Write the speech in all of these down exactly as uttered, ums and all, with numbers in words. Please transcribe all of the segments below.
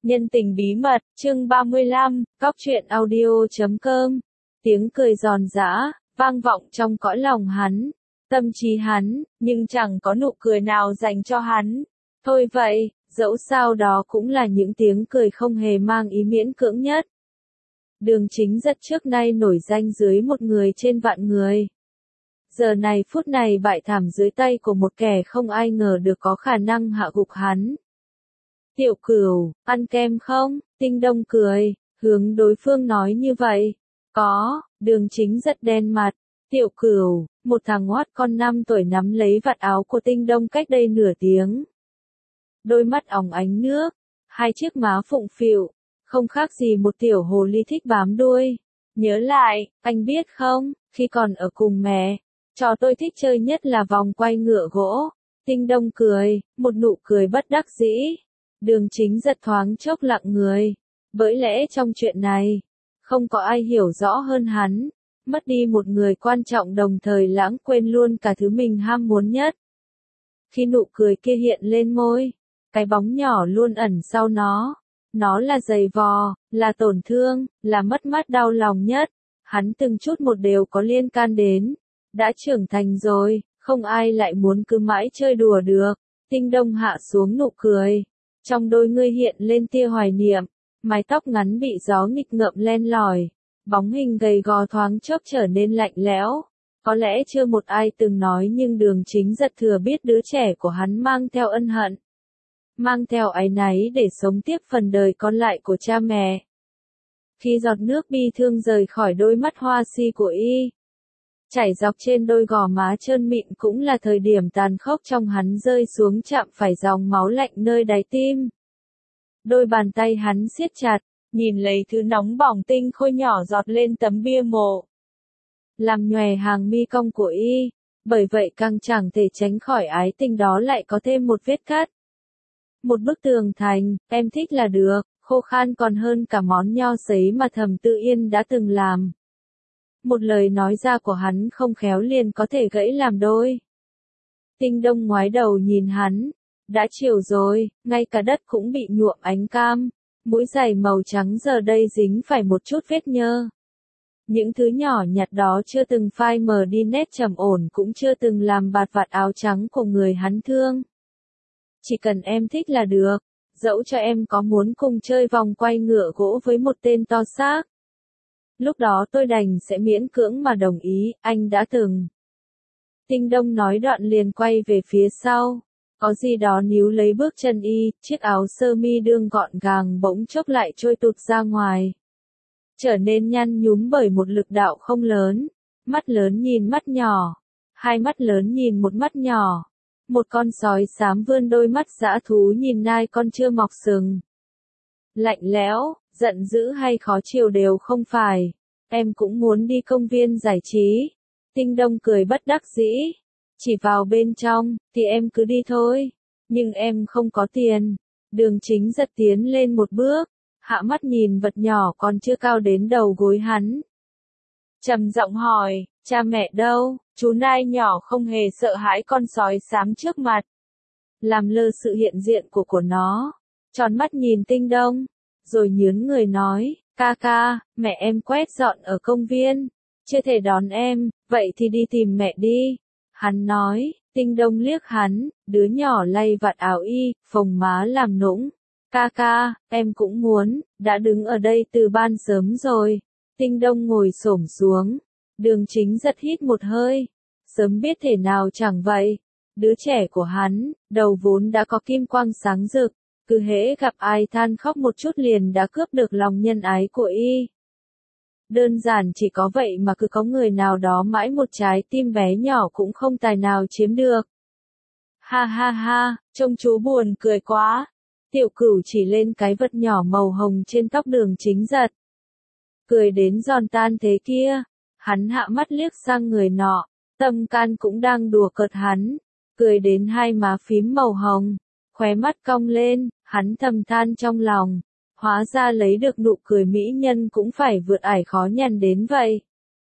Nhân tình bí mật, chương ba mươi lăm, cóc truyện audio chấm com. Tiếng cười giòn giã, vang vọng trong cõi lòng hắn, tâm trí hắn, nhưng chẳng có nụ cười nào dành cho hắn. Thôi vậy, dẫu sao đó cũng là những tiếng cười không hề mang ý miễn cưỡng nhất. Đường Chính Dật trước nay nổi danh dưới một người trên vạn người. Giờ này phút này bại thảm dưới tay của một kẻ không ai ngờ được có khả năng hạ gục hắn. Tiểu Cửu, ăn kem không? Tinh Đông cười, hướng đối phương nói như vậy. Có, Đường Chính rất đen mặt. Tiểu Cửu, một thằng ngoát con năm tuổi nắm lấy vạt áo của Tinh Đông cách đây nửa tiếng. Đôi mắt óng ánh nước, hai chiếc má phụng phịu, không khác gì một tiểu hồ ly thích bám đuôi. Nhớ lại, anh biết không, khi còn ở cùng mẹ, trò tôi thích chơi nhất là vòng quay ngựa gỗ. Tinh Đông cười, một nụ cười bất đắc dĩ. Đường Chính giật thoáng chốc lặng người, bởi lẽ trong chuyện này, không có ai hiểu rõ hơn hắn, mất đi một người quan trọng đồng thời lãng quên luôn cả thứ mình ham muốn nhất. Khi nụ cười kia hiện lên môi, cái bóng nhỏ luôn ẩn sau nó, nó là giày vò, là tổn thương, là mất mát đau lòng nhất, hắn từng chút một đều có liên can đến, đã trưởng thành rồi, không ai lại muốn cứ mãi chơi đùa được. Tinh Đông hạ xuống nụ cười. Trong đôi ngươi hiện lên tia hoài niệm, mái tóc ngắn bị gió nghịch ngợm len lỏi, bóng hình gầy gò thoáng chốc trở nên lạnh lẽo. Có lẽ chưa một ai từng nói nhưng Đường Chính Dật thừa biết đứa trẻ của hắn mang theo ân hận, mang theo áy náy để sống tiếp phần đời còn lại của cha mẹ. Khi giọt nước bi thương rời khỏi đôi mắt hoa si của y, chảy dọc trên đôi gò má trơn mịn cũng là thời điểm tàn khốc trong hắn rơi xuống chạm phải dòng máu lạnh nơi đáy tim. Đôi bàn tay hắn siết chặt, nhìn lấy thứ nóng bỏng tinh khôi nhỏ giọt lên tấm bia mộ, làm nhòe hàng mi cong của y, bởi vậy càng chẳng thể tránh khỏi ái tình đó lại có thêm một vết cắt. Một bức tường thành, em thích là được, khô khan còn hơn cả món nho sấy mà Thẩm Tự Yên đã từng làm. Một lời nói ra của hắn không khéo liền có thể gãy làm đôi. Tinh Đông ngoái đầu nhìn hắn, đã chiều rồi, ngay cả đất cũng bị nhuộm ánh cam, mũi giày màu trắng giờ đây dính phải một chút vết nhơ. Những thứ nhỏ nhặt đó chưa từng phai mờ đi nét trầm ổn cũng chưa từng làm bạt vạt áo trắng của người hắn thương. Chỉ cần em thích là được, dẫu cho em có muốn cùng chơi vòng quay ngựa gỗ với một tên to xác. Lúc đó tôi đành sẽ miễn cưỡng mà đồng ý, anh đã từng. Tinh Đông nói đoạn liền quay về phía sau, có gì đó níu lấy bước chân y, chiếc áo sơ mi đương gọn gàng bỗng chốc lại trôi tụt ra ngoài. Trở nên nhăn nhúm bởi một lực đạo không lớn, mắt lớn nhìn mắt nhỏ, hai mắt lớn nhìn một mắt nhỏ. Một con sói xám vươn đôi mắt dã thú nhìn nai con chưa mọc sừng. Lạnh lẽo, giận dữ hay khó chịu đều không phải. Em cũng muốn đi công viên giải trí. Tinh Đông cười bất đắc dĩ. Chỉ vào bên trong, thì em cứ đi thôi. Nhưng em không có tiền. Đường Chính Dật tiến lên một bước, hạ mắt nhìn vật nhỏ còn chưa cao đến đầu gối hắn. Trầm giọng hỏi, cha mẹ đâu? Chú nai nhỏ không hề sợ hãi con sói xám trước mặt, làm lơ sự hiện diện của của nó, tròn mắt nhìn Tinh Đông, rồi nhướng người nói, ca ca, mẹ em quét dọn ở công viên, chưa thể đón em, vậy thì đi tìm mẹ đi. Hắn nói. Tinh Đông liếc hắn, đứa nhỏ lay vạt áo y, phồng má làm nũng. Ca ca, em cũng muốn, đã đứng ở đây từ ban sớm rồi. Tinh Đông ngồi xổm xuống. Đường Chính Dật hít một hơi. Sớm biết thể nào chẳng vậy. Đứa trẻ của hắn, đầu vốn đã có kim quang sáng rực, cứ hễ gặp ai than khóc một chút liền đã cướp được lòng nhân ái của y. Đơn giản chỉ có vậy mà cứ có người nào đó mãi một trái tim bé nhỏ cũng không tài nào chiếm được. Ha ha ha, trông chú buồn cười quá. Tiểu Cửu chỉ lên cái vật nhỏ màu hồng trên tóc Đường Chính Dật. Cười đến giòn tan thế kia. Hắn hạ mắt liếc sang người nọ, tâm can cũng đang đùa cợt hắn, cười đến hai má phím màu hồng, khóe mắt cong lên, hắn thầm than trong lòng, hóa ra lấy được nụ cười mỹ nhân cũng phải vượt ải khó nhằn đến vậy.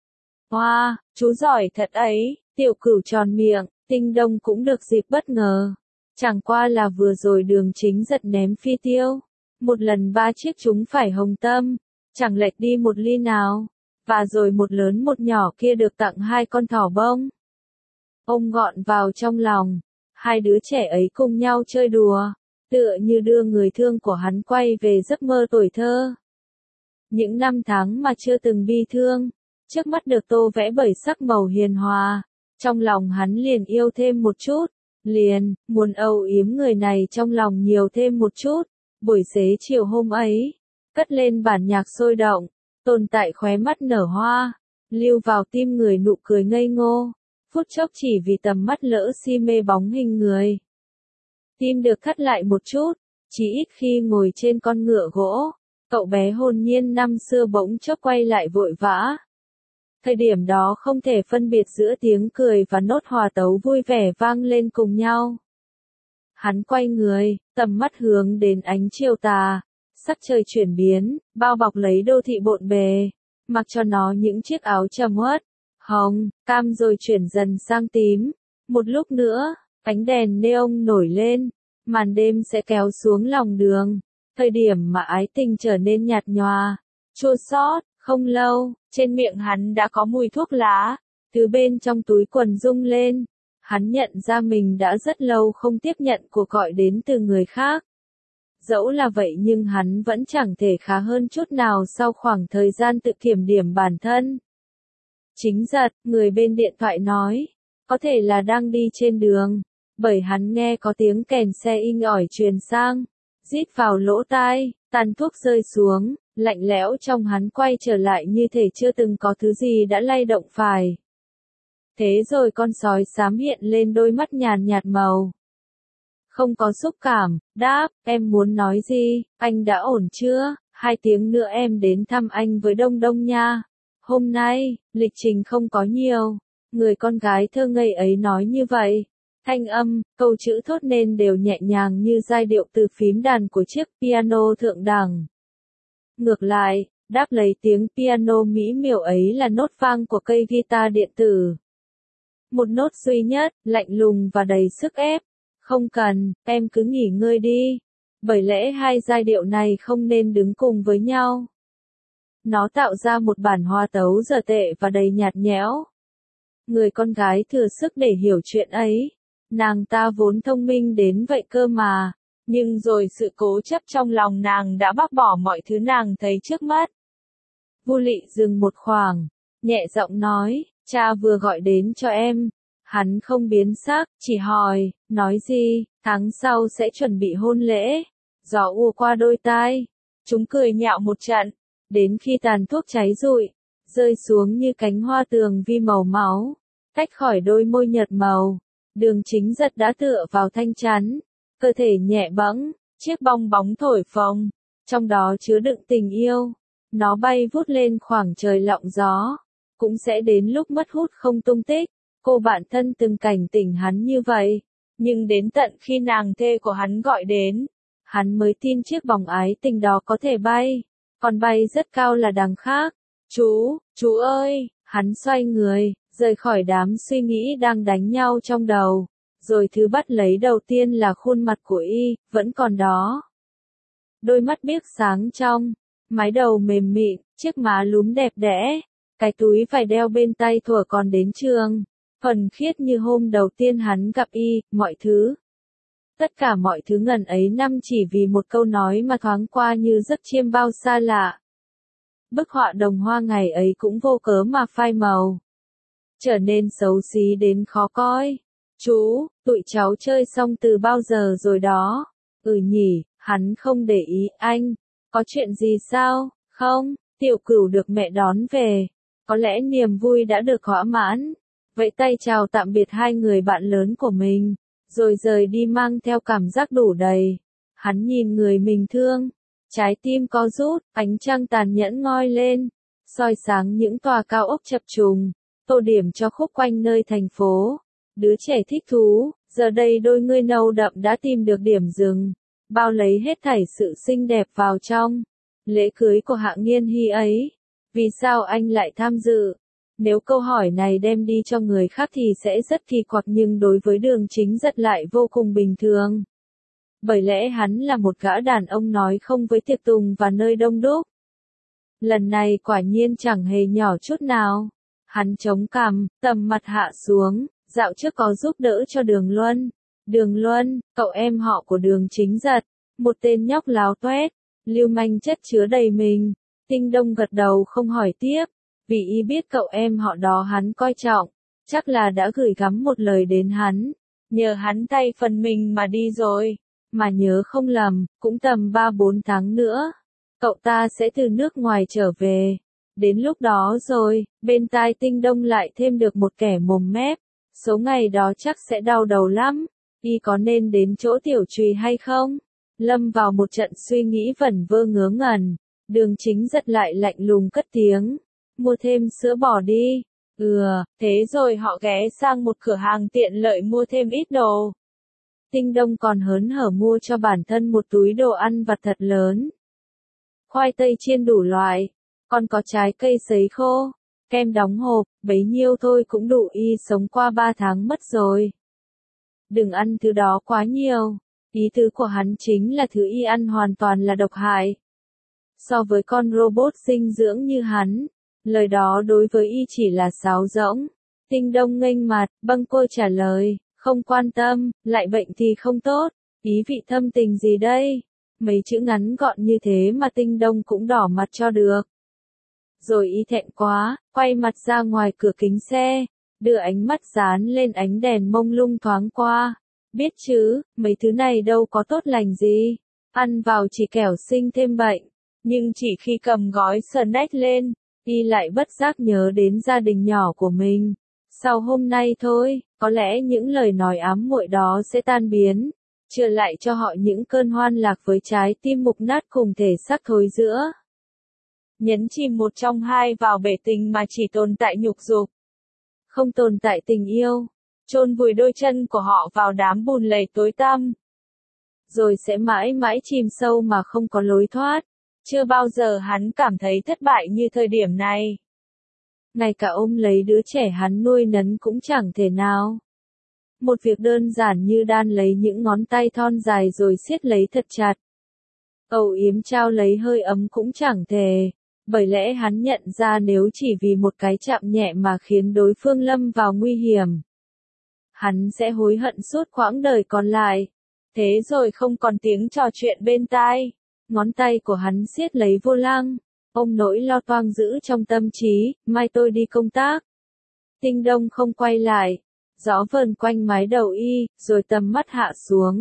Hoa, wow, chú giỏi thật ấy, Tiểu Cửu tròn miệng, Tinh Đông cũng được dịp bất ngờ, chẳng qua là vừa rồi Đường Chính Dật ném phi tiêu, Một lần ba chiếc chúng phải hồng tâm, chẳng lệch đi một ly nào. Và rồi một lớn một nhỏ kia được tặng hai con thỏ bông. Ông gọn vào trong lòng, hai đứa trẻ ấy cùng nhau chơi đùa, tựa như đưa người thương của hắn quay về giấc mơ tuổi thơ. Những năm tháng mà chưa từng bi thương, trước mắt được tô vẽ bởi sắc màu hiền hòa, trong lòng hắn liền yêu thêm một chút, liền, muốn âu yếm người này trong lòng nhiều thêm một chút. Buổi xế chiều hôm ấy, cất lên bản nhạc sôi động, tồn tại khóe mắt nở hoa, lưu vào tim người nụ cười ngây ngô, phút chốc chỉ vì tầm mắt lỡ si mê bóng hình người. Tim được thắt lại một chút, chỉ ít khi ngồi trên con ngựa gỗ, cậu bé hồn nhiên năm xưa bỗng chốc quay lại vội vã. Thời điểm đó không thể phân biệt giữa tiếng cười và nốt hòa tấu vui vẻ vang lên cùng nhau. Hắn quay người, tầm mắt hướng đến ánh chiều tà, sắc trời chuyển biến, bao bọc lấy đô thị bộn bề, mặc cho nó những chiếc áo trầm uất, hồng, cam rồi chuyển dần sang tím. Một lúc nữa, ánh đèn neon nổi lên, màn đêm sẽ kéo xuống lòng đường, thời điểm mà ái tình trở nên nhạt nhòa, chua xót. Không lâu, trên miệng hắn đã có mùi thuốc lá, thứ bên trong túi quần rung lên. Hắn nhận ra mình đã rất lâu không tiếp nhận cuộc gọi đến từ người khác. Dẫu là vậy nhưng hắn vẫn chẳng thể khá hơn chút nào sau khoảng thời gian tự kiểm điểm bản thân. Chính Giật, người bên điện thoại nói, có thể là đang đi trên đường, bởi hắn nghe có tiếng kèn xe inh ỏi truyền sang, rít vào lỗ tai, tàn thuốc rơi xuống, lạnh lẽo trong hắn quay trở lại như thể chưa từng có thứ gì đã lay động phải. Thế rồi con sói xám hiện lên đôi mắt nhàn nhạt màu. Không có xúc cảm, đáp, em muốn nói gì, anh đã ổn chưa, hai tiếng nữa em đến thăm anh với Đông Đông nha. Hôm nay, lịch trình không có nhiều, người con gái thơ ngây ấy nói như vậy. Thanh âm, câu chữ thốt nên đều nhẹ nhàng như giai điệu từ phím đàn của chiếc piano thượng đẳng. Ngược lại, đáp lấy tiếng piano mỹ miều ấy là nốt vang của cây guitar điện tử. Một nốt duy nhất, lạnh lùng và đầy sức ép. Không cần, em cứ nghỉ ngơi đi. Bởi lẽ hai giai điệu này không nên đứng cùng với nhau. Nó tạo ra một bản hòa tấu dở tệ và đầy nhạt nhẽo. Người con gái thừa sức để hiểu chuyện ấy. Nàng ta vốn thông minh đến vậy cơ mà. Nhưng rồi sự cố chấp trong lòng nàng đã bác bỏ mọi thứ nàng thấy trước mắt. Vu Lị dừng một khoảng, nhẹ giọng nói, cha vừa gọi đến cho em. Hắn không biến sắc, chỉ hỏi, nói gì, tháng sau sẽ chuẩn bị hôn lễ. Gió ùa qua đôi tai, chúng cười nhạo một trận, đến khi tàn thuốc cháy rụi, rơi xuống như cánh hoa tường vi màu máu, tách khỏi đôi môi nhợt màu. Đường Chính Giật đã tựa vào thanh chắn, cơ thể nhẹ bẫng, chiếc bong bóng thổi phồng, trong đó chứa đựng tình yêu. Nó bay vút lên khoảng trời lọng gió, cũng sẽ đến lúc mất hút không tung tích. Cô bạn thân từng cảnh tỉnh hắn như vậy, nhưng đến tận khi nàng thê của hắn gọi đến, hắn mới tin chiếc bóng ái tình đó có thể bay, còn bay rất cao là đằng khác. Chú, chú ơi, hắn xoay người, rời khỏi đám suy nghĩ đang đánh nhau trong đầu, rồi thứ bắt lấy đầu tiên là khuôn mặt của y, vẫn còn đó. Đôi mắt biếc sáng trong, mái đầu mềm mịn, chiếc má lúm đẹp đẽ, cái túi phải đeo bên tay thuở còn đến trường. Thuần khiết như hôm đầu tiên hắn gặp y, mọi thứ. Tất cả mọi thứ ngần ấy năm chỉ vì một câu nói mà thoáng qua như giấc chiêm bao xa lạ. Bức họa đồng hoa ngày ấy cũng vô cớ mà phai màu. Trở nên xấu xí đến khó coi. Chú, tụi cháu chơi xong từ bao giờ rồi đó? Ừ nhỉ, hắn không để ý, anh. Có chuyện gì sao? Không, Tiểu Cửu được mẹ đón về. Có lẽ niềm vui đã được thỏa mãn. Vẫy tay chào tạm biệt hai người bạn lớn của mình, rồi rời đi mang theo cảm giác đủ đầy. Hắn nhìn người mình thương, trái tim co rút, ánh trăng tàn nhẫn ngoi lên, soi sáng những tòa cao ốc chập trùng, tô điểm cho khúc quanh nơi thành phố. Đứa trẻ thích thú, giờ đây đôi ngươi nâu đậm đã tìm được điểm dừng, bao lấy hết thảy sự xinh đẹp vào trong. Lễ cưới của Hạng Nghiên Hy ấy, vì sao anh lại tham dự? Nếu câu hỏi này đem đi cho người khác thì sẽ rất kỳ quặc nhưng đối với Đường Chính Giật lại vô cùng bình thường. Bởi lẽ hắn là một gã đàn ông nói không với tiệc tùng và nơi đông đúc. Lần này quả nhiên chẳng hề nhỏ chút nào. Hắn chống cằm, tầm mặt hạ xuống, dạo trước có giúp đỡ cho Đường Luân. Đường Luân, cậu em họ của Đường Chính Giật, một tên nhóc láo toét, lưu manh chất chứa đầy mình. Tinh Đông gật đầu không hỏi tiếp, vì y biết cậu em họ đó hắn coi trọng, chắc là đã gửi gắm một lời đến hắn, nhờ hắn tay phần mình mà đi rồi, mà nhớ không lầm, cũng tầm ba bốn tháng nữa, cậu ta sẽ từ nước ngoài trở về. Đến lúc đó rồi, bên tai Tinh Đông lại thêm được một kẻ mồm mép, số ngày đó chắc sẽ đau đầu lắm, y có nên đến chỗ tiểu trùy hay không? Lâm vào một trận suy nghĩ vẩn vơ ngớ ngẩn, Đường Chính Giật lại lạnh lùng cất tiếng, mua thêm sữa bò đi. Ừ, thế rồi họ ghé sang một cửa hàng tiện lợi mua thêm ít đồ. Tinh Đông còn hớn hở mua cho bản thân một túi đồ ăn vặt thật lớn. Khoai tây chiên đủ loại, còn có trái cây sấy khô, kem đóng hộp, bấy nhiêu thôi cũng đủ y sống qua ba tháng mất rồi. Đừng ăn thứ đó quá nhiều, ý tứ của hắn chính là thứ y ăn hoàn toàn là độc hại. So với con robot dinh dưỡng như hắn, lời đó đối với y chỉ là sáo rỗng. Tinh Đông nghênh mặt, bâng quơ trả lời, không quan tâm, lại bệnh thì không tốt, ý vị thâm tình gì đây? Mấy chữ ngắn gọn như thế mà Tinh Đông cũng đỏ mặt cho được. Rồi y thẹn quá, quay mặt ra ngoài cửa kính xe, đưa ánh mắt dán lên ánh đèn mông lung thoáng qua. Biết chứ, mấy thứ này đâu có tốt lành gì, ăn vào chỉ kẻo sinh thêm bệnh. Nhưng chỉ khi cầm gói snack lên, y lại bất giác nhớ đến gia đình nhỏ của mình. Sau hôm nay thôi, có lẽ những lời nói ám muội đó sẽ tan biến, trở lại cho họ những cơn hoan lạc với trái tim mục nát cùng thể xác thối rữa. Nhấn chìm một trong hai vào bể tình mà chỉ tồn tại nhục dục, không tồn tại tình yêu, chôn vùi đôi chân của họ vào đám bùn lầy tối tăm, rồi sẽ mãi mãi chìm sâu mà không có lối thoát. Chưa bao giờ hắn cảm thấy thất bại như thời điểm này. Ngay cả ôm lấy đứa trẻ hắn nuôi nấng cũng chẳng thể nào. Một việc đơn giản như đan lấy những ngón tay thon dài rồi siết lấy thật chặt. Âu yếm trao lấy hơi ấm cũng chẳng thể, bởi lẽ hắn nhận ra nếu chỉ vì một cái chạm nhẹ mà khiến đối phương lâm vào nguy hiểm, hắn sẽ hối hận suốt quãng đời còn lại. Thế rồi không còn tiếng trò chuyện bên tai. Ngón tay của hắn siết lấy vô lăng, ôm nỗi lo toang giữ trong tâm trí, mai tôi đi công tác. Tinh Đông không quay lại, gió vờn quanh mái đầu y, rồi tầm mắt hạ xuống.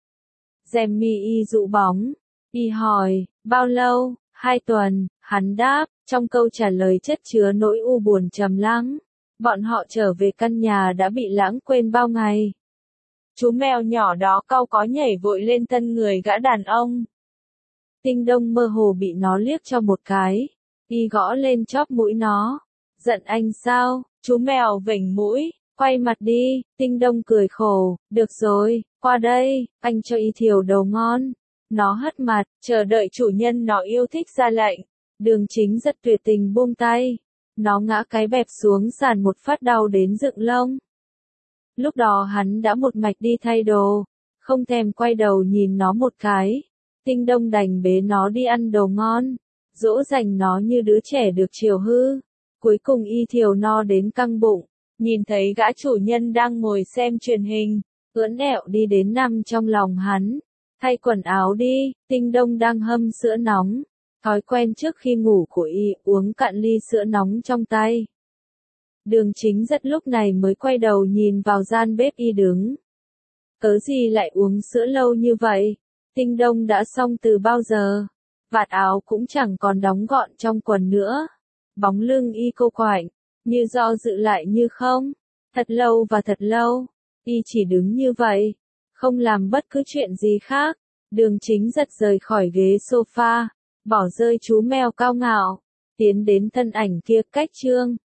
Rèm mi y dụ bóng, y hỏi, bao lâu, hai tuần, hắn đáp, trong câu trả lời chất chứa nỗi u buồn trầm lắng. Bọn họ trở về căn nhà đã bị lãng quên bao ngày. Chú mèo nhỏ đó cau có nhảy vội lên thân người gã đàn ông. Tinh Đông mơ hồ bị nó liếc cho một cái, y gõ lên chóp mũi nó. Giận anh sao? Chú mèo vểnh mũi, quay mặt đi. Tinh Đông cười khổ, được rồi, qua đây, anh cho y thiểu đầu ngon. Nó hất mặt, chờ đợi chủ nhân nó yêu thích ra lệnh. Đường Chính rất tuyệt tình buông tay. Nó ngã cái bẹp xuống sàn một phát đau đến dựng lông. Lúc đó hắn đã một mạch đi thay đồ, không thèm quay đầu nhìn nó một cái. Tinh Đông đành bế nó đi ăn đồ ngon, dỗ dành nó như đứa trẻ được chiều hư. Cuối cùng y thiểu no đến căng bụng, nhìn thấy gã chủ nhân đang ngồi xem truyền hình, ưỡn ẹo đi đến nằm trong lòng hắn. Thay quần áo đi, Tinh Đông đang hâm sữa nóng. Thói quen trước khi ngủ của y uống cạn ly sữa nóng trong tay. Đường Chính rất lúc này mới quay đầu nhìn vào gian bếp y đứng. Cớ gì lại uống sữa lâu như vậy? Tinh Đông đã xong từ bao giờ? Vạt áo cũng chẳng còn đóng gọn trong quần nữa. Bóng lưng y cô quạnh, như do dự lại như không. Thật lâu và thật lâu, y chỉ đứng như vậy, không làm bất cứ chuyện gì khác. Đường Chính giật rời khỏi ghế sofa, bỏ rơi chú mèo cao ngạo, tiến đến thân ảnh kia cách Trương